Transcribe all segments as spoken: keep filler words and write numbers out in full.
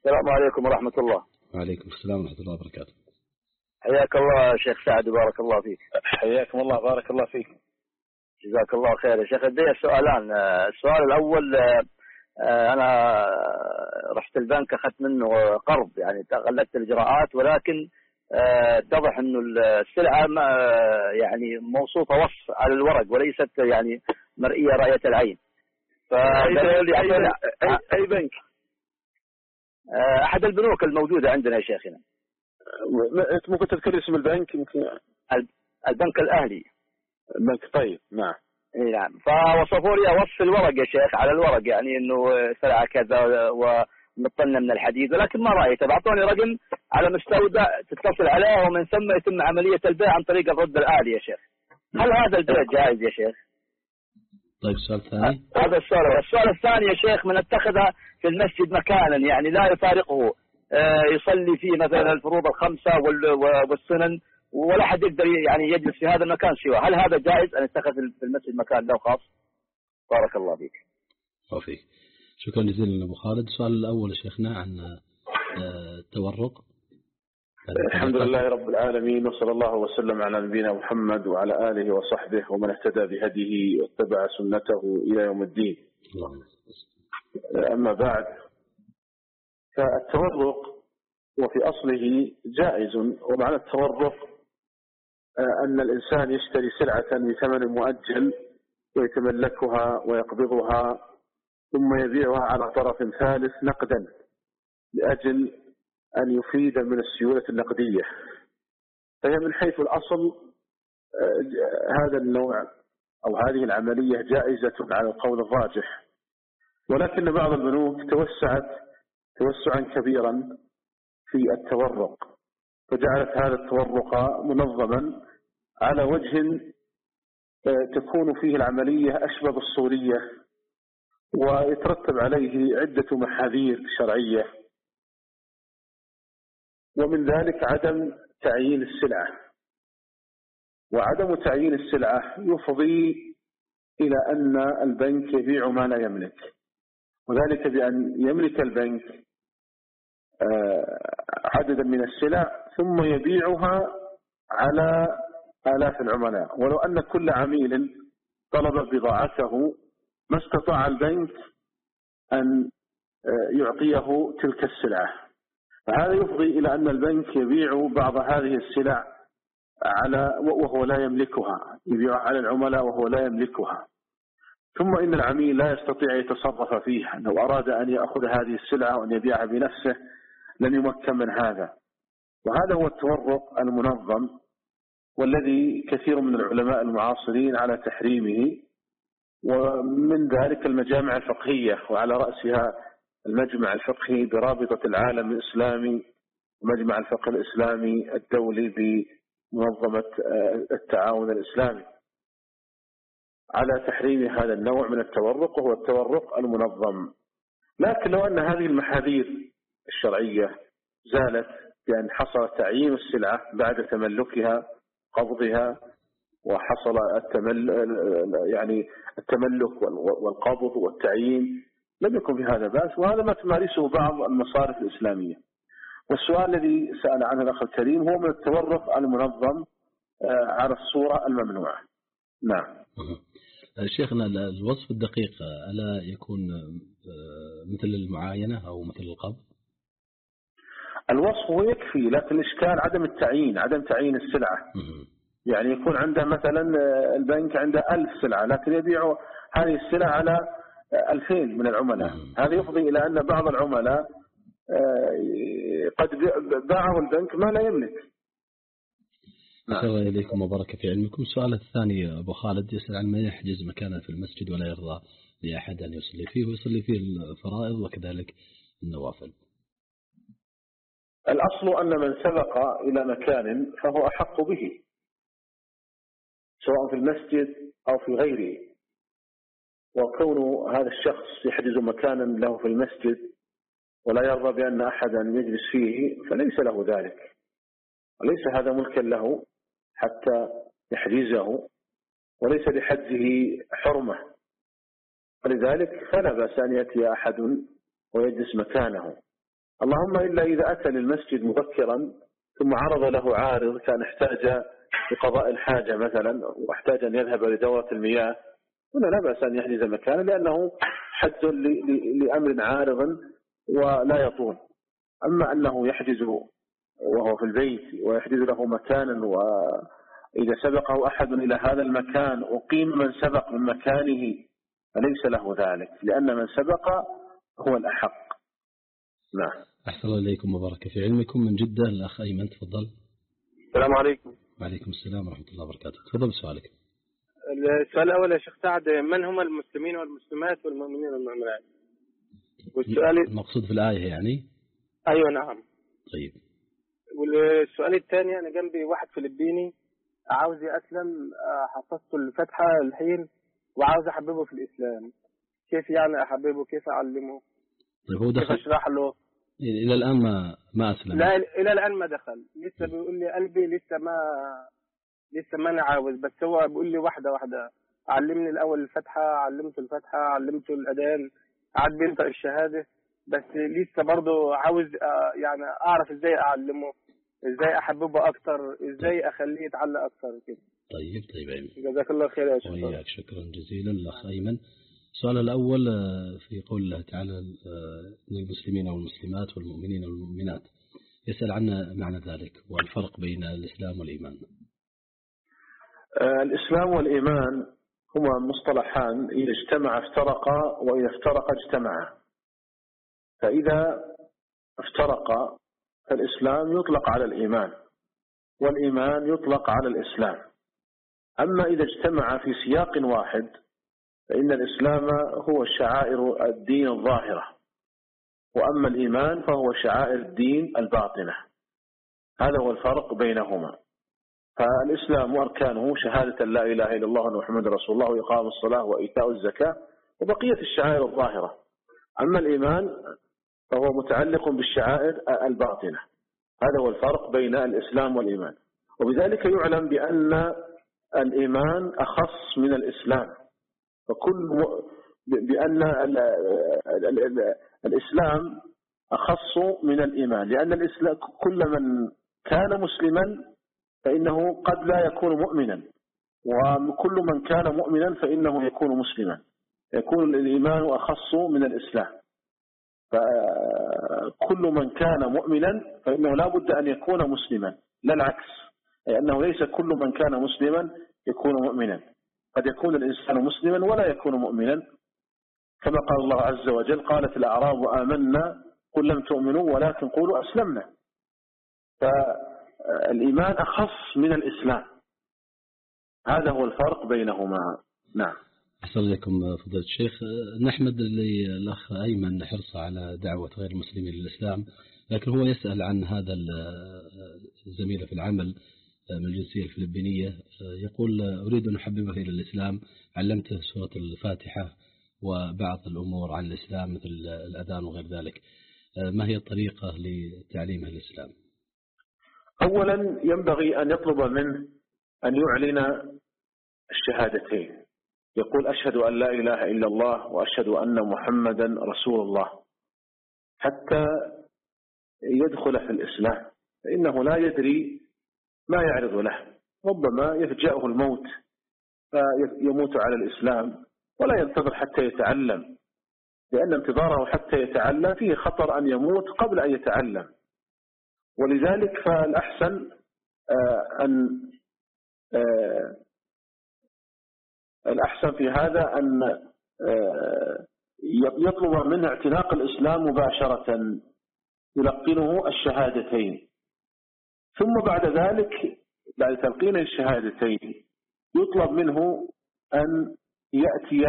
السلام عليكم ورحمة الله. وعليكم السلام ورحمة الله وبركاته. حياك الله شيخ سعد وبارك الله فيك. حياكم الله بارك الله فيك. جزاك الله خير يا شيخ. لدي سؤالان. السؤال الأول، أنا رحت البنك أخذت منه قرض، يعني تغلقت الإجراءات، ولكن اتضح إنه السلعة يعني موصوفة وصف على الورق وليست يعني مرئية رأية العين. أي, أي, أي, أي بنك؟ أحد البنوك الموجودة عندنا يا شيخنا. أنت ممكن تذكر اسم البنك؟ يمكن البنك الأهلي. البنك، طيب نعم. اي نعم. فوصفوا لي وصف الورق يا شيخ على الورق، يعني انه سلعة كذا ومطلنا من الحديد، ولكن ما رأيته. بعطوني رقم على مستودع تتصل عليه ومن ثم يتم عملية البيع عن طريق الرد الآلي يا شيخ. هل هذا البيع جائز يا شيخ؟ طيب السؤال الثاني. هذا السؤال. السؤال الثاني يا شيخ، من اتخذ في المسجد مكانا يعني لا يفارقه يصلي فيه مثلا الفروض الخمسة والسنن، ولا حد يقدر يعني يجلس في هذا المكان سواه، هل هذا جائز أن يتخذ في المسجد مكان له خاص؟ بارك الله فيك. وفيك. شكرا جزيلا أبو خالد. السؤال الأول يا شيخنا عن التورق. الحمد لله رب العالمين، وصلى الله وسلم على نبينا محمد وعلى آله وصحبه ومن اهتدى بهديه واتبع سنته إلى يوم الدين. أما بعد، فالتورق وفي أصله جائز. ومعنى التورق أن الإنسان يشتري سلعة بثمن مؤجل ويتملكها ويقبضها ثم يبيعها على طرف ثالث نقدا لأجل أن يفيد من السيولة النقدية. فهي من حيث الأصل هذا النوع أو هذه العملية جائزة على القول الراجح، ولكن بعض البنوك توسعت توسعا كبيرا في التورق، فجعلت هذا التورق منظما على وجه تكون فيه العملية أشبه بالصورية، ويترتب عليه عدة محاذير شرعية، ومن ذلك عدم تعيين السلعة. وعدم تعيين السلعة يفضي إلى أن البنك يبيع ما لا يملك، وذلك بأن يملك البنك عددا من السلع ثم يبيعها على آلاف العملاء، ولو أن كل عميل طلب بضاعته ما استطاع البنك أن يعطيه تلك السلعة. فهذا يفضي إلى أن البنك يبيع بعض هذه السلع على وهو لا يملكها، يبيعها على العملاء وهو لا يملكها. ثم إن العميل لا يستطيع يتصرف فيها، لو أراد أن يأخذ هذه السلعة وأن يبيعها بنفسه لن يمكن من هذا. وهذا هو التورق المنظم، والذي كثير من العلماء المعاصرين على تحريمه، ومن ذلك المجامع الفقهية، وعلى رأسها المجمع الفقهي برابطة العالم الإسلامي ومجمع الفقه الإسلامي الدولي بمنظمة التعاون الإسلامي، على تحريم هذا النوع من التورق، وهو التورق المنظم. لكن لو أن هذه المحاذير الشرعية زالت بأن حصل تعيين السلعة بعد تملكها قبضها، وحصل التمل يعني التملك والقبض والتعيين، لم يكن في هذا بأس، وهذا ما تمارسه بعض المصارف الإسلامية. والسؤال الذي سأل عنه الأخ الكريم هو من التورق المنظم على الصورة الممنوعة. نعم. شيخنا، الوصف الدقيق ألا يكون مثل المعاينة أو مثل القبض؟ الوصف هو يكفي، لكن الإشكال عدم التعيين، عدم تعيين السلعة. يعني يكون عنده مثلا البنك عنده ألف سلعة، لكن يبيع هذه السلعة على ألفين من العملاء. هذا يفضي إلى أن بعض العملاء قد باعه البنك ما لا يملك. أحسن إليكم وبارك في علمكم. السؤال الثاني أبو خالد يسأل عن من يحجز مكانا في المسجد ولا يرضى لأحد أن يصلي فيه، ويصلي فيه الفرائض وكذلك النوافل. الأصل أن من سبق إلى مكان فهو أحق به، سواء في المسجد أو في غيره. وكون هذا الشخص يحجز مكانا له في المسجد ولا يرضى بأن أحدا يجلس فيه فليس له ذلك، وليس هذا ملكا له حتى يحجزه، وليس لحجزه حرمة، ولذلك فلا بأس أن يأتي أحد ويجلس مكانه اللهم إلا إذا أتى للمسجد مبكرا ثم عرض له عارض كان احتاج لقضاء الحاجة مثلا واحتاج أن يذهب لدورة المياه، هنا لا بأس أن يحجز مكانا لأنه حج لأمر عارض ولا يطول. أما أنه يحجز وهو في البيت ويحجز له مكانا، وإذا سبقه أحد إلى هذا المكان أقيم من سبق من مكانه فليس له ذلك، لأن من سبق هو الأحق. نعم. أحسن الله إليكم وبارك في علمكم. من جدة الأخ أيمن تفضل. السلام عليكم. وعليكم السلام ورحمة الله وبركاته. تفضل سؤالك. السؤال الأول يا شيخ سعد، من هم المسلمين والمسلمات والمؤمنين والمؤمنات؟ والسؤال المقصود في الآية يعني؟ أيوة نعم. طيب. والسؤال الثاني، أنا جنبي واحد فلبيني عاوز يأسلم، حفظته الفتحة الحين وعاوز أحببه في الإسلام، كيف يعني أحببه؟ كيف أعلمه؟ طيب هو دخل؟ كيف أشرح له؟ إلى الآن ما ما أسلم؟ لا إلى الآن ما دخل، لسه بيقول لي قلبي لسه ما لسه ما أنا عاوز، بس هو بيقول لي واحدة واحدة، علمني الأول الفتحة، علمته الفتحة، علمته الأذان، عاد بينطق الشهادة، بس لسه برضه عاوز يعني أعرف إزاي أعلمه، إزاي أحببه أكتر، إزاي أخليه يتعلق أكتر كده. طيب طيب أيمن. جزاك الله خير يا شيخ. وإياك، شكرا جزيلا الأخ أيمن. السؤال الأول في قول الله تعالى للمسلمين والمسلمات والمؤمنين والمؤمنات، يسأل عن معنى ذلك والفرق بين الإسلام والإيمان. الإسلام والإيمان هما مصطلحان إذا اجتمع افترقا وإذا افترقا اجتمعا. فإذا افترقا فالإسلام يطلق على الإيمان والإيمان يطلق على الإسلام. أما إذا اجتمع في سياق واحد فإن الإسلام هو شعائر الدين الظاهرة، وأما الإيمان فهو شعائر الدين الباطنة. هذا هو الفرق بينهما. فالإسلام أركانه شهادة لا إله إلا الله وأن محمد رسول الله وإقام الصلاة وإيتاء الزكاة وبقية الشعائر الظاهرة. أما الإيمان فهو متعلق بالشعائر الباطنة. هذا هو الفرق بين الإسلام والإيمان. وبذلك يعلم بأن الإيمان أخص من الإسلام، فكل بأن الإسلام أخص من الإيمان، لأن الإسلام كل من كان مسلما فإنه قد لا يكون مؤمنا، وكل من كان مؤمنا فإنه يكون مسلما، يكون الإيمان أخص من الإسلام. فكل من كان مؤمنا فإنه لا بد أن يكون مسلما، لا العكس، لأنه ليس كل من كان مسلما يكون مؤمنا، قد يكون الإنسان مسلما ولا يكون مؤمنا، كما قال الله عز وجل قالت الأعراب آمنا قل لم تؤمنوا ولكن قولوا أسلمنا. فالإيمان أخص من الإسلام، هذا هو الفرق بينهما. نعم. أحسن لكم فضيلة الشيخ. نحمد للأخ أيمن حرصه على دعوة غير المسلمين للإسلام، لكن هو يسأل عن هذا الزميل في العمل من الجنسية الفلبينية، يقول أريد أن أحببه إلى الإسلام، علمته سورة الفاتحة وبعض الأمور عن الإسلام مثل الأذان وغير ذلك، ما هي الطريقة لتعليمه الإسلام؟ أولا ينبغي أن يطلب منه أن يعلن الشهادتين، يقول أشهد أن لا إله إلا الله وأشهد أن محمدا رسول الله، حتى يدخل في الإسلام، فإنه لا يدري ما يعرض له، ربما يفجأه الموت فيموت على الإسلام ولا ينتظر حتى يتعلم، لأن انتظاره حتى يتعلم فيه خطر أن يموت قبل أن يتعلم. ولذلك فالأحسن أن الأحسن في هذا أن يطلب منه اعتناق الإسلام مباشرة، يلقنه الشهادتين، ثم بعد ذلك بعد تلقين الشهادتين يطلب منه أن يأتي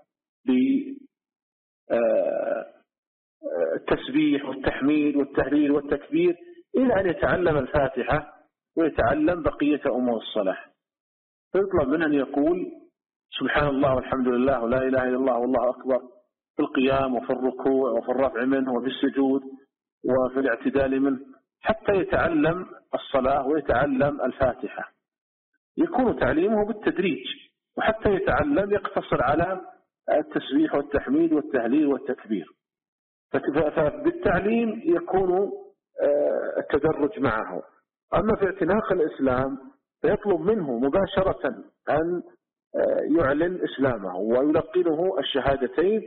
بالتسبيح والتحميد والتهليل والتكبير إلى أن يتعلم الفاتحة ويتعلم بقية أمور الصلاة. فيطلب منه أن يقول سبحان الله والحمد لله ولا إله إلا الله والله أكبر في القيام وفي الركوع وفي الرفع منه وفي السجود وفي الاعتدال منه، حتى يتعلم الصلاة ويتعلم الفاتحة. يكون تعليمه بالتدريج، وحتى يتعلم يقتصر على التسبيح والتحميد والتهليل والتكبير. فبالتعليم يكون التدرج معه. أما في اعتناق الإسلام فيطلب منه مباشرة أن يعلن إسلامه ويلقنه الشهادتين،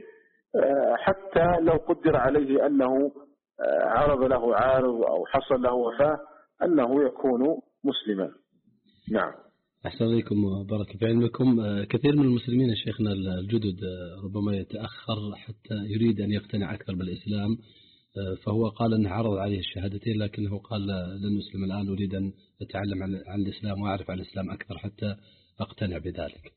حتى لو قدر عليه أنه عرض له عارض أو حصل له وفاة أنه يكون مسلما. نعم. أحسن عليكم وبارك في علمكم. كثير من المسلمين يا شيخنا الجدد ربما يتأخر حتى يريد أن يقتنع أكثر بالإسلام، فهو قال أنه عرض عليه الشهادتين لكنه قال لن أسلم الآن، أريد أن أتعلم عن الإسلام وأعرف عن الإسلام أكثر حتى أقتنع بذلك.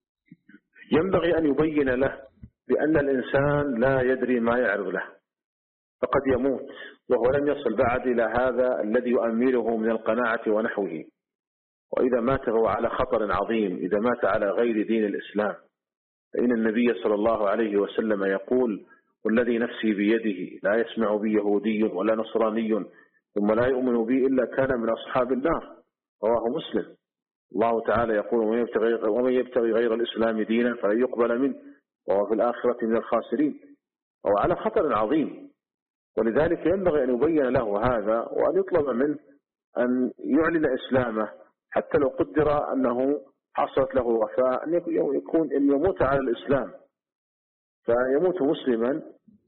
ينبغي أن يبين له بأن الإنسان لا يدري ما يعرض له، فقد يموت وهو لم يصل بعد إلى هذا الذي يؤمله من القناعة ونحوه، وإذا مات فهو على خطر عظيم إذا مات على غير دين الإسلام، فإن النبي صلى الله عليه وسلم يقول: والذي نفسي بيده لا يسمع بي يهودي ولا نصراني ثم لا يؤمن بي إلا كان من أصحاب النار، رواه مسلم. الله تعالى يقول: ومن يبتغي غير الإسلام دينا فلن يقبل منه وهو في الآخرة من الخاسرين. وهو على خطر عظيم، ولذلك ينبغي أن يبين له هذا وأن يطلب منه أن يعلن إسلامه، حتى لو قدر أنه حصلت له وفاة أن يكون أن يموت على الإسلام، فيموت مسلما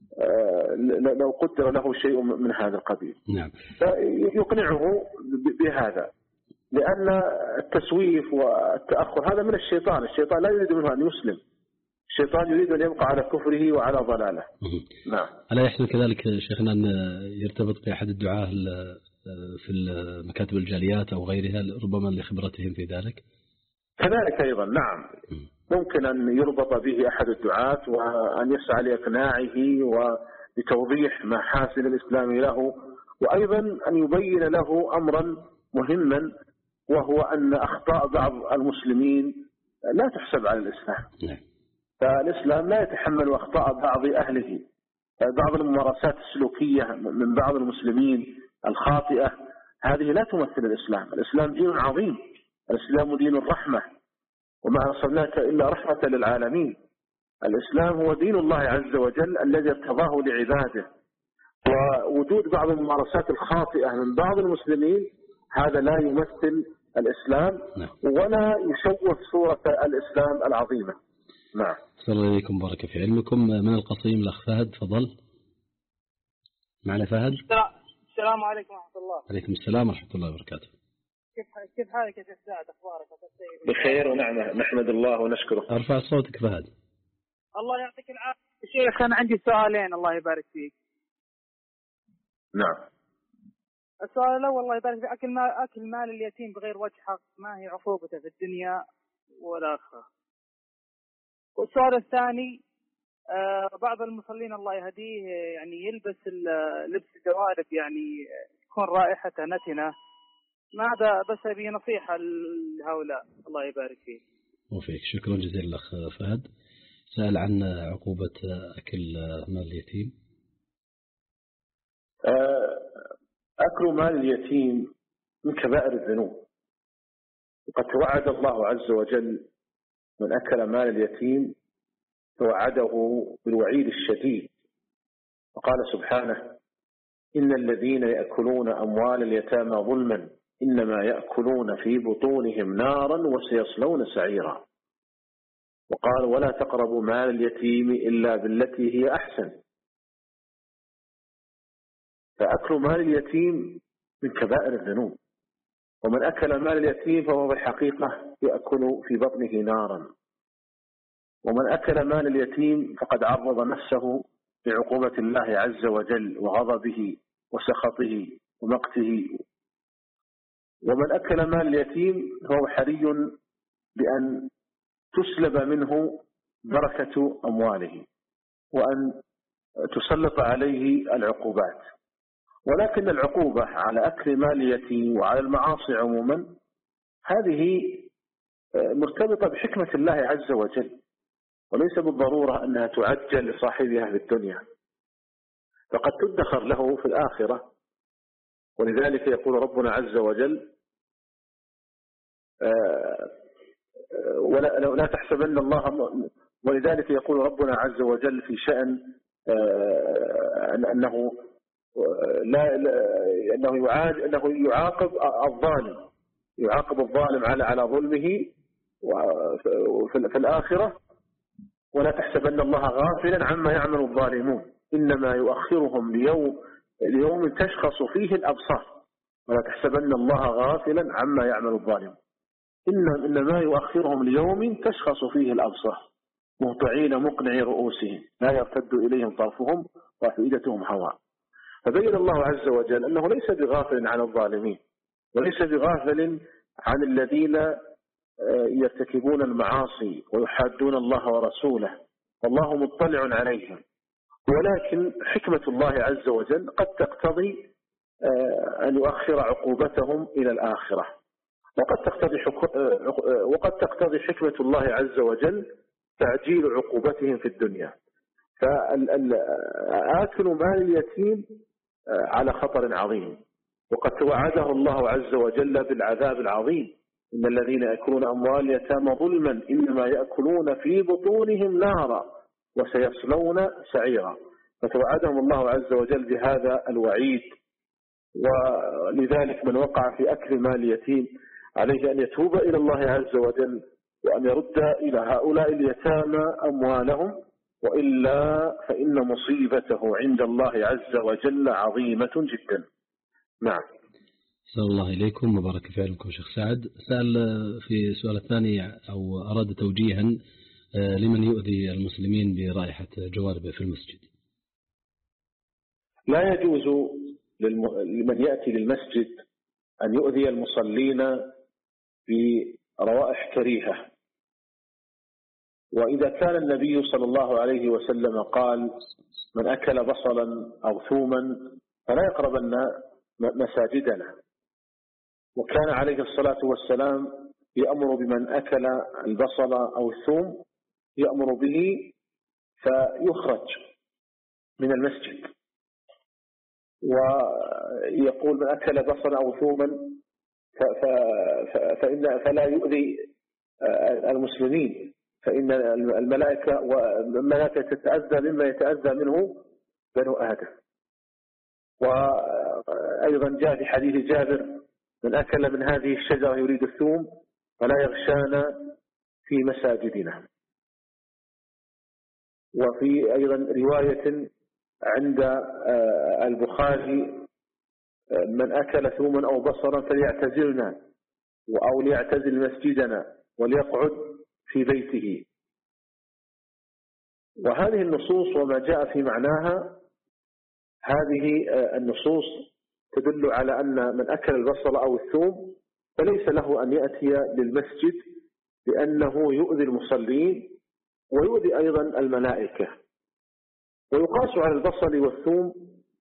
لو قدر له شيء من هذا القبيل. نعم. فيقنعه بهذا، لأن التسويف والتأخر هذا من الشيطان. الشيطان لا يريد منه أن يسلم، الشيطان يريد أن يبقى على كفره وعلى ضلاله. نعم. ألا يحصل كذلك شيخنا أن يرتبط بأحد الدعاة في مكاتب الجاليات أو غيرها ربما لخبرتهم في ذلك؟ كذلك أيضا نعم، ممكن أن يربط به أحد الدعاة وأن يسعى لإقناعه ولتوضيح محاسن الإسلام له، وأيضا أن يبين له أمرا مهما، وهو أن أخطاء بعض المسلمين لا تحسب على الإسلام. فالإسلام لا يتحمل أخطاء بعض أهله. بعض الممارسات السلوكية من بعض المسلمين الخاطئة هذه لا تمثل الإسلام. الإسلام دين عظيم، الإسلام دين الرحمة، وما أرسلناك إلا رحمة للعالمين. الإسلام هو دين الله عز وجل الذي ارتضاه لعباده، ووجود بعض الممارسات الخاطئة من بعض المسلمين هذا لا يمثل الإسلام ولا يشوه صورة الإسلام العظيمة. نعم. السلام عليكم بارك في علمكم. من القصيم الأخ فهد، تفضل. معنا فهد. السلام عليكم ورحمة الله. عليكم السلام ورحمة الله وبركاته. كيف كيف حالك يا شيخ سعد؟ أخبارك؟ بخير ونعمة، نحمد الله ونشكره. ارفع صوتك فهد. الله يعطيك العافية. شيخ أنا عندي سؤالين الله يبارك فيك. نعم. السؤال الأول الله يبارك فيك، أكل مال أكل مال اليتيم بغير وجه حق ما هي عقوبته في الدنيا والآخرة؟ والسؤال الثاني، آه بعض المصلين الله يهديه يعني يلبس لبس الجوارب يعني تكون رائحته نتنة، ماذا بس أبي نصيحة لهؤلاء الله يبارك فيه. وفيك شكرا جزيلا الأخ فهد. سأل عن عقوبة أكل مال اليتيم. أكل مال اليتيم من كبائر الذنوب، وقد توعد الله عز وجل من أكل مال اليتيم توعده بالوعيد الشديد، وقال سبحانه: إن الذين يأكلون أموال اليتامى ظلما إنما يأكلون في بطونهم نارا وسيصلون سعيرا. وقال: ولا تقربوا مال اليتيم إلا بالتي هي أحسن. فأكل مال اليتيم من كبائر الذنوب، ومن أكل مال اليتيم فهو بالحقيقة يأكل في بطنه نارا، ومن أكل مال اليتيم فقد عرض نفسه لعقوبة الله عز وجل وغضبه وسخطه ومقته. ومن أكل مال اليتيم فهو حري بأن تسلب منه بركة أمواله وأن تسلط عليه العقوبات. ولكن العقوبة على أكل مال اليتيم وعلى المعاصي عموما هذه مرتبطة بحكمة الله عز وجل، وليس بالضرورة أنها تعجل لصاحبها في الدنيا، فقد تدخر له في الآخرة. ولذلك يقول ربنا عز وجل: ولا لا تحسبن الله ولذلك يقول ربنا عز وجل في شأن أنه لا أنه يعاد أنه يعاقب الظالم يعاقب الظالم على على ظلمه في الآخرة. ولا تحسبن الله غافلا عما يعمل الظالمون إنما يؤخرهم ليوم ليوم تشخص فيه الأبصار. ولا تحسبن الله غافلا عما يعمل الظالمون إن إنما يؤخرهم ليوم تشخص فيه الأبصار مهطعين مقنعي رؤوسهم لا يرتد إليهم طرفهم وأفئدتهم هواء. فبين الله عز وجل أنه ليس بغافل عن الظالمين وليس بغافل عن الذين يرتكبون المعاصي ويحادون الله ورسوله والله مطلع عليهم. ولكن حكمة الله عز وجل قد تقتضي أن يؤخر عقوبتهم إلى الآخرة، وقد تقتضي وقد تقتضي حكمة الله عز وجل تعجيل عقوبتهم في الدنيا. فآكل مال اليتيم على خطر عظيم، وقد توعده الله عز وجل بالعذاب العظيم إن الذين يأكلون أموال اليتامى ظلما إنما يأكلون في بطونهم نارا وسيصلون سعيرا. فتوعدهم الله عز وجل بهذا الوعيد. ولذلك من وقع في أكل مال اليتيم عليه أن يتوب إلى الله عز وجل وأن يرد إلى هؤلاء اليتامى أموالهم، وإلا فإن مصيبته عند الله عز وجل عظيمة جدا. نعم. أسأل الله إليكم وبارك في علمكم شيخ سعد. سأل في السؤال الثاني أو أراد توجيها لمن يؤذي المسلمين برائحة جوارب في المسجد. لا يجوز لمن يأتي للمسجد أن يؤذي المصلين بروائح كريهة. وإذا كان النبي صلى الله عليه وسلم قال من أكل بصلا أو ثوما فلا يقربن مساجدنا، وكان عليه الصلاة والسلام يأمر بمن أكل البصل أو الثوم يأمر به فيخرج من المسجد، ويقول من أكل بصلا أو ثوما فإن فلا يؤذي المسلمين، فإن الملائكة والملائكة تتأذى مما يتأذى منه بنو آدم. وأيضا جاء في حديث جابر من أكل من هذه الشجرة يريد الثوم فلا يغشانا في مساجدنا. وفي أيضا رواية عند البخاري من أكل ثوما أو بصرا فليعتزلنا أو ليعتزل مسجدنا وليقعد في بيته. وهذه النصوص وما جاء في معناها هذه النصوص تدل على أن من أكل البصل أو الثوم فليس له أن يأتي للمسجد لأنه يؤذي المصلين ويؤذي أيضا الملائكة. ويقاس على البصل والثوم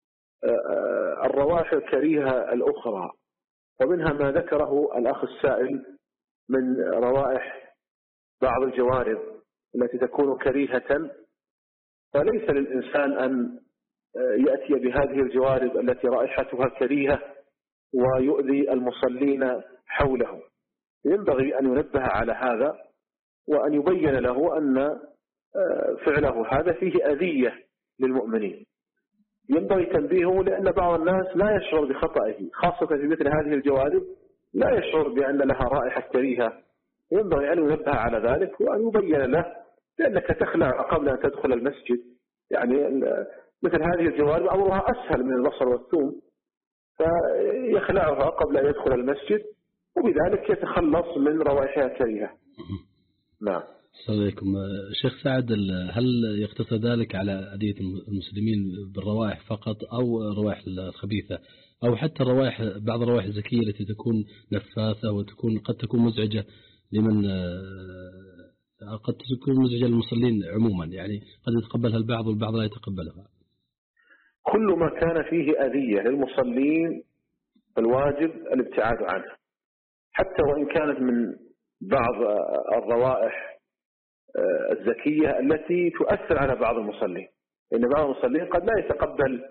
الروائح الكريهة الأخرى، ومنها ما ذكره الأخ السائل من روائح بعض الجوارب التي تكون كريهة. فليس للإنسان أن يأتي بهذه الجوارب التي رائحتها كريهة ويؤذي المصلين حوله. ينبغي أن ينبه على هذا وأن يبين له أن فعله هذا فيه أذية للمؤمنين. ينبغي تنبيهه لأن بعض الناس لا يشعر بخطئه، خاصة في مثل هذه الجوارب لا يشعر بأن لها رائحة كريهة. ينبغي أن ينبه على ذلك وأن يبين له لأنك تخلع قبل أن تدخل المسجد. يعني مثل هذه الجوارب أمرها أسهل من البصل والثوم، فيخلعها قبل أن يدخل المسجد وبذلك يتخلص من روائحها الكريهة. نعم. السلام عليكم شيخ سعد. هل يقتصر ذلك على أذية المسلمين بالروائح فقط أو الروائح الخبيثة أو حتى الروائح بعض الروائح الزكية التي تكون نفاثة وتكون قد تكون مزعجة لمن قد تكون مزعجة للمصلين عموما، يعني قد يتقبلها البعض والبعض لا يتقبلها؟ كل ما كان فيه أذية للمصلين الواجب الابتعاد عنه، حتى وإن كانت من بعض الروائح الزكية التي تؤثر على بعض المصلين. إن بعض المصلين قد لا يتقبل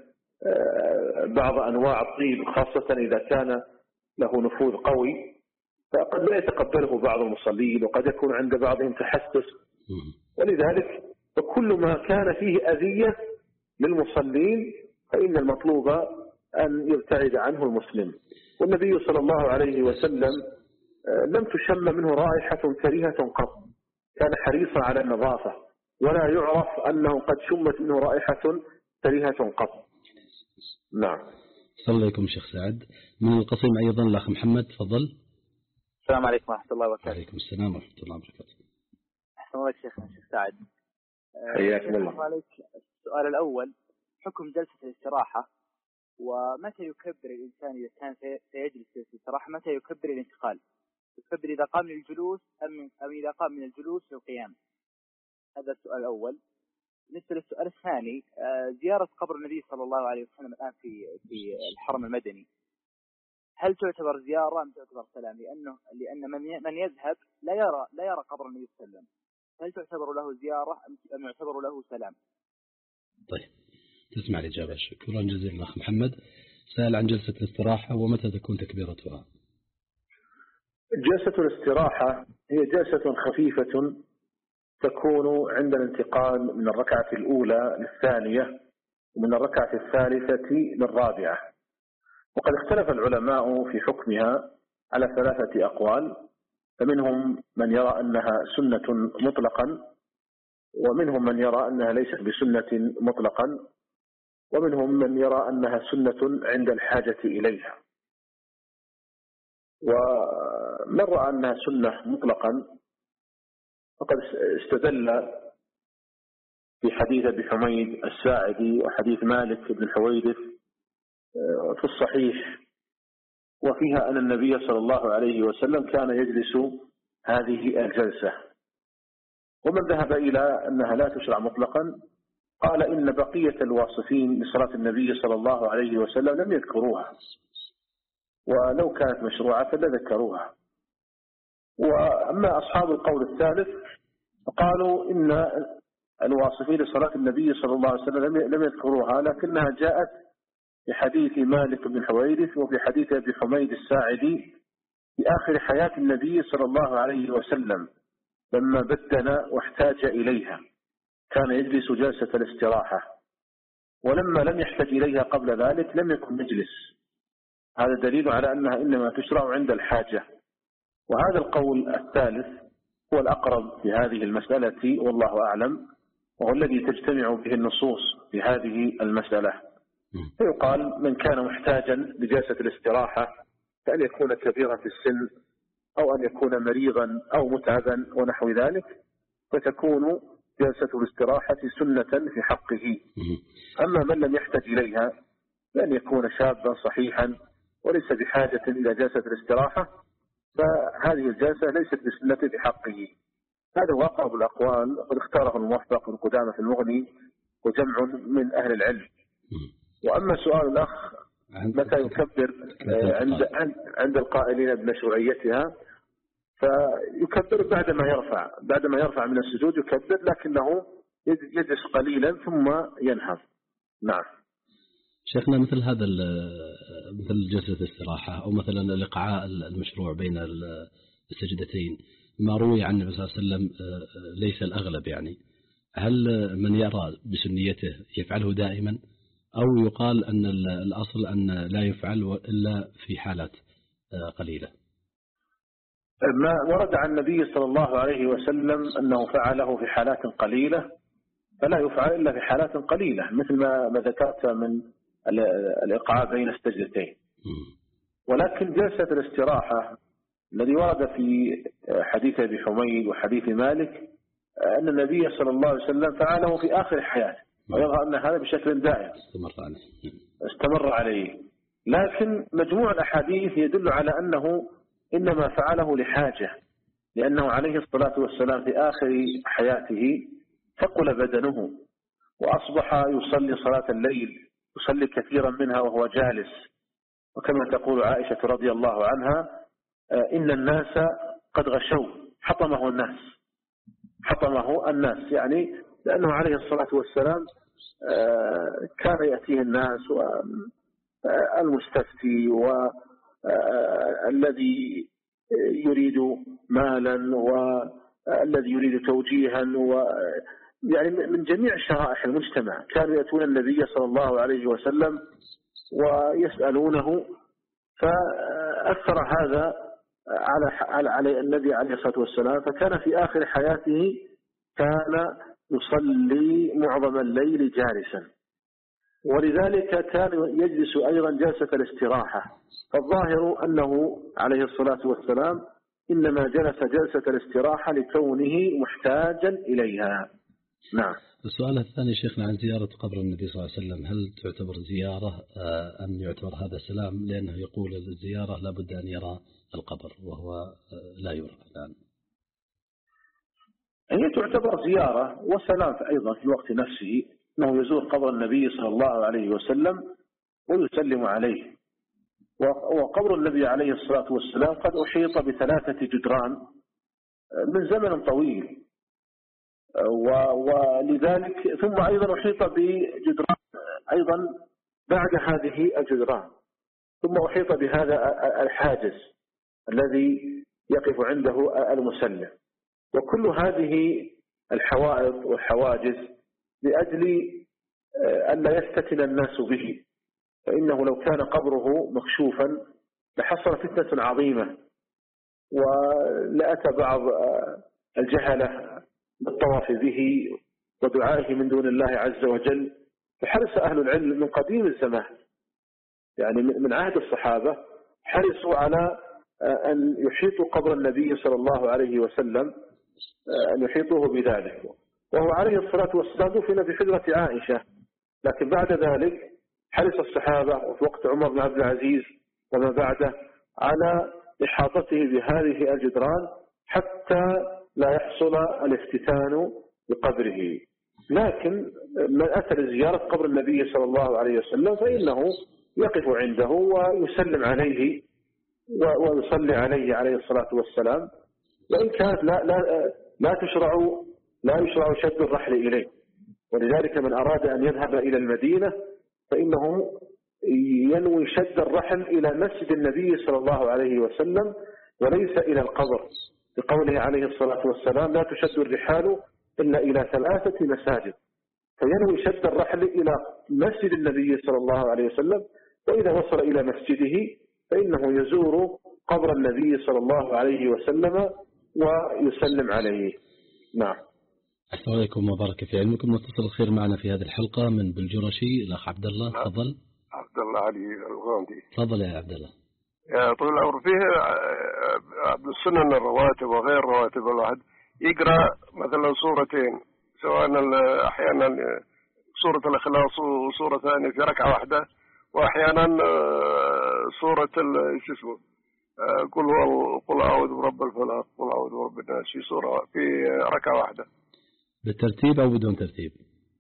بعض أنواع الطيب، خاصة إذا كان له نفوذ قوي، فقد لا يتقبله بعض المصلين وقد يكون عند بعضهم تحسس. ولذلك فكل ما كان فيه أذية للمصلين فإن المطلوب أن يبتعد عنه المسلم. والنبي صلى الله عليه وسلم لم تشم منه رائحة كريهة قط، كان حريصا على النظافة، ولا يعرف أنه قد شمت منه رائحة كريهة قط. نعم. صلى عليكم شيخ سعد. من القصيم أيضا الأخ محمد، تفضل. السلام عليكم ورحمة الله وبركاته. وعليكم السلام ورحمة الله وبركاته. أحسن الله شيخنا الشيخ سعد. حياكم الله. عليك. السؤال الأول، حكم جلسة الاستراحة، ومتى يكبر الإنسان إذا كان سيجلس في الاستراحة؟ متى يكبر الانتقال؟ يكبر إذا قام من الجلوس أم أم إذا قام من الجلوس للقيام؟ هذا السؤال الأول. بالنسبة للسؤال الثاني، زيارة قبر النبي صلى الله عليه وسلم الآن في في الحرم المدني، هل تعتبر زيارة أم تعتبر سلام؟ لأنه لأن من من يذهب لا يرى لا يرى قبر النبي صلى الله عليه وسلم، هل تعتبر له زيارة أم يعتبر له سلام؟ طيب، تسمع الإجابة. شكرا جزيلا أخ محمد. سأل عن جلسة الاستراحة ومتى تكون تكبيرتها؟ جلسة الاستراحة هي جلسة خفيفة تكون عند الانتقال من الركعة الأولى للثانية ومن الركعة الثالثة للرابعة. وقد اختلف العلماء في حكمها على ثلاثة أقوال، فمنهم من يرى أنها سنة مطلقا، ومنهم من يرى أنها ليست بسنة مطلقا، ومنهم من يرى أنها سنة عند الحاجة إليها. ومن رأى أنها سنة مطلقا فقد استدل في حديث أبي حميد الساعدي وحديث مالك بن الحويرث في الصحيح، وفيها أن النبي صلى الله عليه وسلم كان يجلس هذه الجلسة. ومن ذهب إلى أنها لا تشرع مطلقا قال إن بقية الواصفين لصلاة النبي صلى الله عليه وسلم لم يذكروها، ولو كانت مشروعة لذكروها. وأما أصحاب القول الثالث فقالوا إن الواصفين لصلاة النبي صلى الله عليه وسلم لم يذكروها، لكنها جاءت في حديث مالك بن حويرث وفي حديث أبي حميد الساعدي في آخر حياة النبي صلى الله عليه وسلم لما بدن واحتاج إليها كان يجلس جلسة الاستراحة، ولما لم يحتاج إليها قبل ذلك لم يكن يجلس. هذا دليل على أنها إنما تشرع عند الحاجة. وهذا القول الثالث هو الأقرب في هذه المسألة والله أعلم، وهو الذي تجتمع به النصوص في هذه المسألة. فيقال من كان محتاجا لجلسة الاستراحة فأن يكون كبيرا في السن أو أن يكون مريضا أو متعبا ونحو ذلك، فتكون جلسة الاستراحة سنة في حقه. أما من لم يحتاج إليها بأن يكون شابا صحيحا وليس بحاجة إلى جلسة الاستراحة فهذه الجلسة ليست بسنة في حقه. هذا هو أقرب الأقوال، وقد اختاره الموفق بن قدامة في المغني وجمع من أهل العلم. وأما سؤال الأخ متى يكبر عند عند القائلين بمشروعيتها، فيكبر بعدما يرفع بعدما يرفع من السجود يكبر، لكنه يجلس قليلا ثم ينهض. نعم. شيخنا، مثل هذا مثل جلسة الاستراحة أو مثلا الإقعاء المشروع بين السجدتين، ما روي عن النبي صلى الله عليه وسلم ليس الأغلب، يعني هل من يرى بسنيته يفعله دائما، أو يقال أن الأصل أن لا يفعل إلا في حالات قليلة؟ ما ورد عن النبي صلى الله عليه وسلم أنه فعله في حالات قليلة، فلا يفعل إلا في حالات قليلة، مثل ما ذكرت من الإقعاء بين السجدتين. ولكن جلسة الاستراحة الذي ورد في حديث أبي حميد وحديث مالك أن النبي صلى الله عليه وسلم فعله في آخر حياته، ويظهر أن هذا بشكل دائم استمر عليه. لكن مجموع الأحاديث يدل على أنه إنما فعله لحاجة، لأنه عليه الصلاة والسلام في آخر حياته ثقل بدنه وأصبح يصلي صلاة الليل، يصلي كثيرا منها وهو جالس. وكما تقول عائشة رضي الله عنها إن الناس قد غشوا، حطمه الناس حطمه الناس يعني لأنه عليه الصلاة والسلام كان يأتيه الناس والمستفتي والذي يريد مالا والذي يريد توجيها يعني من جميع شرائح المجتمع كانوا يأتون النبي صلى الله عليه وسلم ويسألونه، فأثر هذا على على النبي عليه الصلاة والسلام، فكان في آخر حياته كان يصلي معظم الليل جالسا، ولذلك كان يجلس أيضا جلسة الاستراحة. فالظاهر أنه عليه الصلاة والسلام إنما جلس جلسة الاستراحة لكونه محتاجا إليها. نعم. السؤال الثاني شيخنا عن زيارة قبر النبي صلى الله عليه وسلم، هل تعتبر زيارة أم يعتبر هذا سلام؟ لأنه يقول الزيارة لابد أن يرى القبر وهو لا يرى الآن. هي تعتبر زيارة وسلام أيضا في الوقت نفسه، أنه يزور قبر النبي صلى الله عليه وسلم ويسلم عليه. وقبر النبي عليه الصلاة والسلام قد أحيط بثلاثة جدران من زمن طويل، ولذلك ثم أيضا أحيط بجدران أيضا بعد هذه الجدران، ثم أحيط بهذا الحاجز الذي يقف عنده المسلم. وكل هذه الحوائط والحواجز لأجل أن لا يفتتن الناس به، فإنه لو كان قبره مكشوفا لحصل فتنة عظيمة، ولأتى بعض الجهلة بالطواف به ودعائه من دون الله عز وجل. فحرص أهل العلم من قديم الزمان، يعني من عهد الصحابة، حرصوا على أن يحيطوا قبر النبي صلى الله عليه وسلم، أن يحيطوه بذلك. وهو عليه الصلاة والسلام دفن في حجرة عائشة، لكن بعد ذلك حرص الصحابة وفي وقت عمر بن عبد العزيز وما بعده على إحاطته بهذه الجدران حتى لا يحصل الافتتان بقبره. لكن من أتى لزيارة قبر النبي صلى الله عليه وسلم فإنه يقف عنده ويسلم عليه ويصلي عليه عليه الصلاة والسلام، وإن كانت لا لا لا تشرع لا يشرع شد الرحل إليه. ولذلك من أراد أن يذهب إلى المدينة فإنه ينوي شد الرحل إلى مسجد النبي صلى الله عليه وسلم وليس إلى القبر، بقوله عليه الصلاة والسلام: لا تشد الرحال إلا إلى ثلاثة مساجد. فينوي شد الرحل إلى مسجد النبي صلى الله عليه وسلم، وإذا وصل إلى مسجده فإنه يزور قبر النبي صلى الله عليه وسلم ويسلم عليه. نعم. السلام عليكم وبارك في علمكم. متصل الخير معنا في هذه الحلقة من بلجرشي الأخ عبد الله، تفضل. عبد الله علي الغامدي. تفضل يا عبد الله. يا طول العمر، فيه بالسنن الرواتب وغير رواتب الواحد يقرأ مثلا سورتين، سواء أحيانا سورة الإخلاص وسورة ثانية في ركعة واحدة، وأحيانا سورة شو اسمه قل هو قل أعوذ برب الفلق قل أعوذ برب الناس في سورة في ركعة واحدة. بالترتيب أو بدون ترتيب؟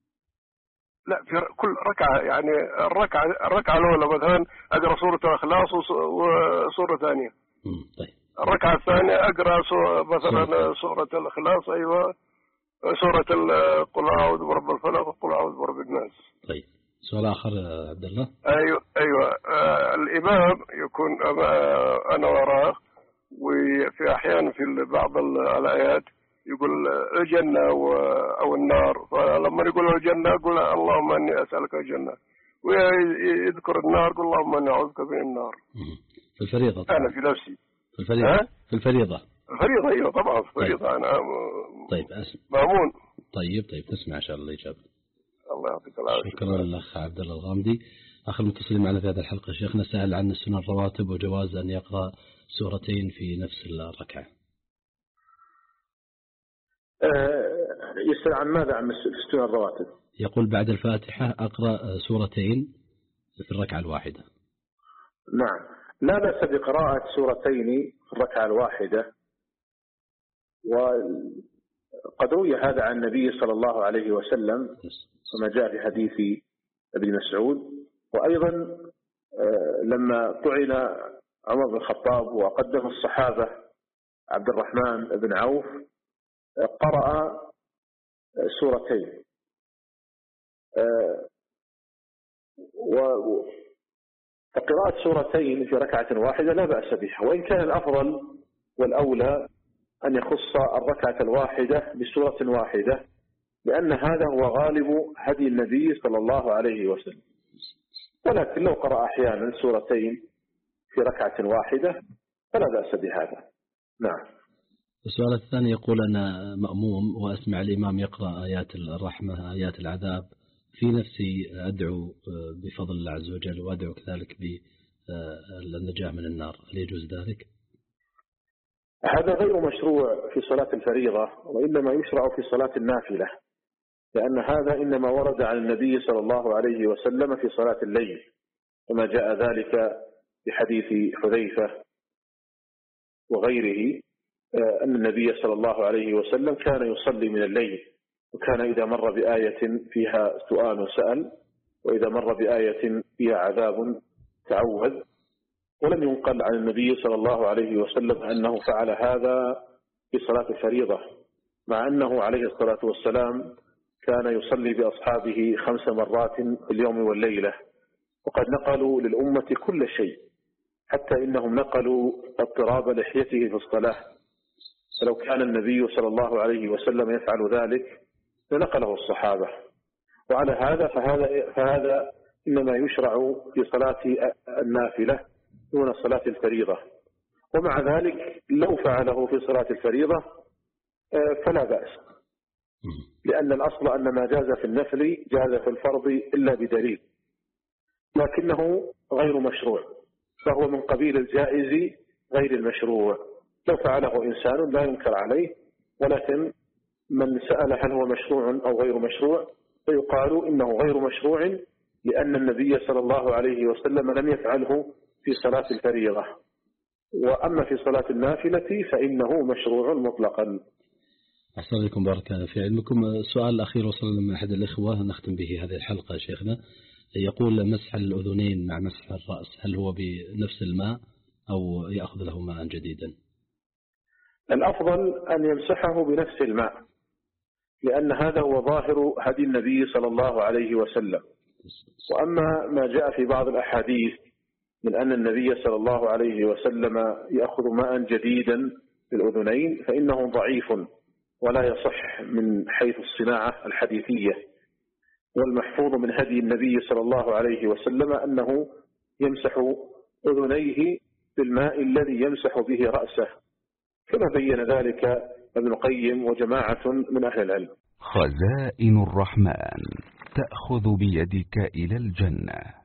لا، في كل ركعة، يعني الركعة الركعة الأولى مثلا أقرأ سورة الإخلاص وسورة ثانية. طيب. الركعة الثانية أقرأ مثلا سورة الإخلاص، أيوة، سورة قل أعوذ برب الفلق وقل أعوذ برب الناس. طيب. سؤال آخر عبد الله. أيوة أيوة آه الإمام يكون أنا وراه، وفي أحيان في بعض الآيات يقول الجنة أو النار، فلما يقول الجنة يقول اللهم إني أسألك الجنة، ويذكر النار يقول اللهم إني أعوذك من النار. في الفريضة طبعا. أنا في نفسي في الفريضة. في الفريضة. الفريضة أيوة طبعا في الفريضة. طيب. أنا طيب أسمع. مأمون. طيب طيب نسمع إن شاء الله الإجابة. الله يعطيك العافية. شكرا للأخ عبد الله الغامدي. آخر متصل معنا في هذه الحلقة شيخنا سأل عن السنن الرواتب وجواز أن يقرأ سورتين في نفس الركعة. يسأل عن ماذا؟ عن السنن الرواتب. يقول بعد الفاتحة أقرأ سورتين في الركعة الواحدة. نعم، لا بأس بقراءة سورتين في الركعة الواحدة، وقد روي هذا عن النبي صلى الله عليه وسلم كما جاء في حديث ابن مسعود. وأيضا لما طعن عمر بن الخطاب وقدم الصحابة عبد الرحمن بن عوف قرأ سورتين، فقراءة سورتين في ركعة واحدة لا بأس بها، وإن كان الأفضل والأولى أن يخص الركعة الواحدة بسورة واحدة لأن هذا هو غالب هدي النبي صلى الله عليه وسلم. ولكن لو قرأ أحيانا سورتين في ركعة واحدة فلا بأس بهذا. نعم. السؤال الثاني يقول أنا مأموم وأسمع الإمام يقرأ آيات الرحمة آيات العذاب، في نفسي أدعو بفضل الله عز وجل وأدعو كذلك بالنجاة من النار، هل يجوز ذلك؟ هذا غير مشروع في صلاة الفريضة، وإنما يشرع في صلاة النافلة، لأن هذا إنما ورد عن النبي صلى الله عليه وسلم في صلاة الليل، كما جاء ذلك بحديث حذيفة وغيره أن النبي صلى الله عليه وسلم كان يصلي من الليل، وكان إذا مر بآية فيها سؤال سأل، وإذا مر بآية فيها عذاب تعوذ. ولم ينقل عن النبي صلى الله عليه وسلم أنه فعل هذا في صلاة الفريضة، مع أنه عليه الصلاة والسلام كان يصلي بأصحابه خمس مرات في اليوم والليلة، وقد نقلوا للأمة كل شيء، حتى إنهم نقلوا اضطراب لحيته في الصلاة، فلو كان النبي صلى الله عليه وسلم يفعل ذلك لنقله الصحابة. وعلى هذا فهذا, فهذا إنما يشرع في صلاة النافلة دون صلاة الفريضة. ومع ذلك لو فعله في صلاة الفريضة فلا بأس، لأن الأصل أن ما جاز في النفل جاز في الفرض إلا بدليل، لكنه غير مشروع، فهو من قبيل الجائز غير المشروع. لو فعله إنسان لا ينكر عليه، ولكن من سأل هل هو مشروع أو غير مشروع فيقال إنه غير مشروع، لأن النبي صلى الله عليه وسلم لم يفعله في صلاة الفريضة. وأما في صلاة النافلة فإنه مشروع مطلقا. أحسن لكم، بارك الله في علمكم. السؤال الأخير وصلنا من أحد الإخوة نختم به هذه الحلقة شيخنا، يقول مسح الأذنين مع مسح الرأس هل هو بنفس الماء أو يأخذ له ماء جديدا؟ الأفضل أن يمسحه بنفس الماء، لأن هذا هو ظاهر هدي النبي صلى الله عليه وسلم. وأما ما جاء في بعض الأحاديث من أن النبي صلى الله عليه وسلم يأخذ ماء جديدا للأذنين فإنه ضعيف ولا يصح من حيث الصناعة الحديثية. والمحفوظ من هدي النبي صلى الله عليه وسلم أنه يمسح أذنيه بالماء الذي يمسح به رأسه، كما بين ذلك ابن القيم وجماعة من أهل العلم. خزائن الرحمن تأخذ بيدك إلى الجنة.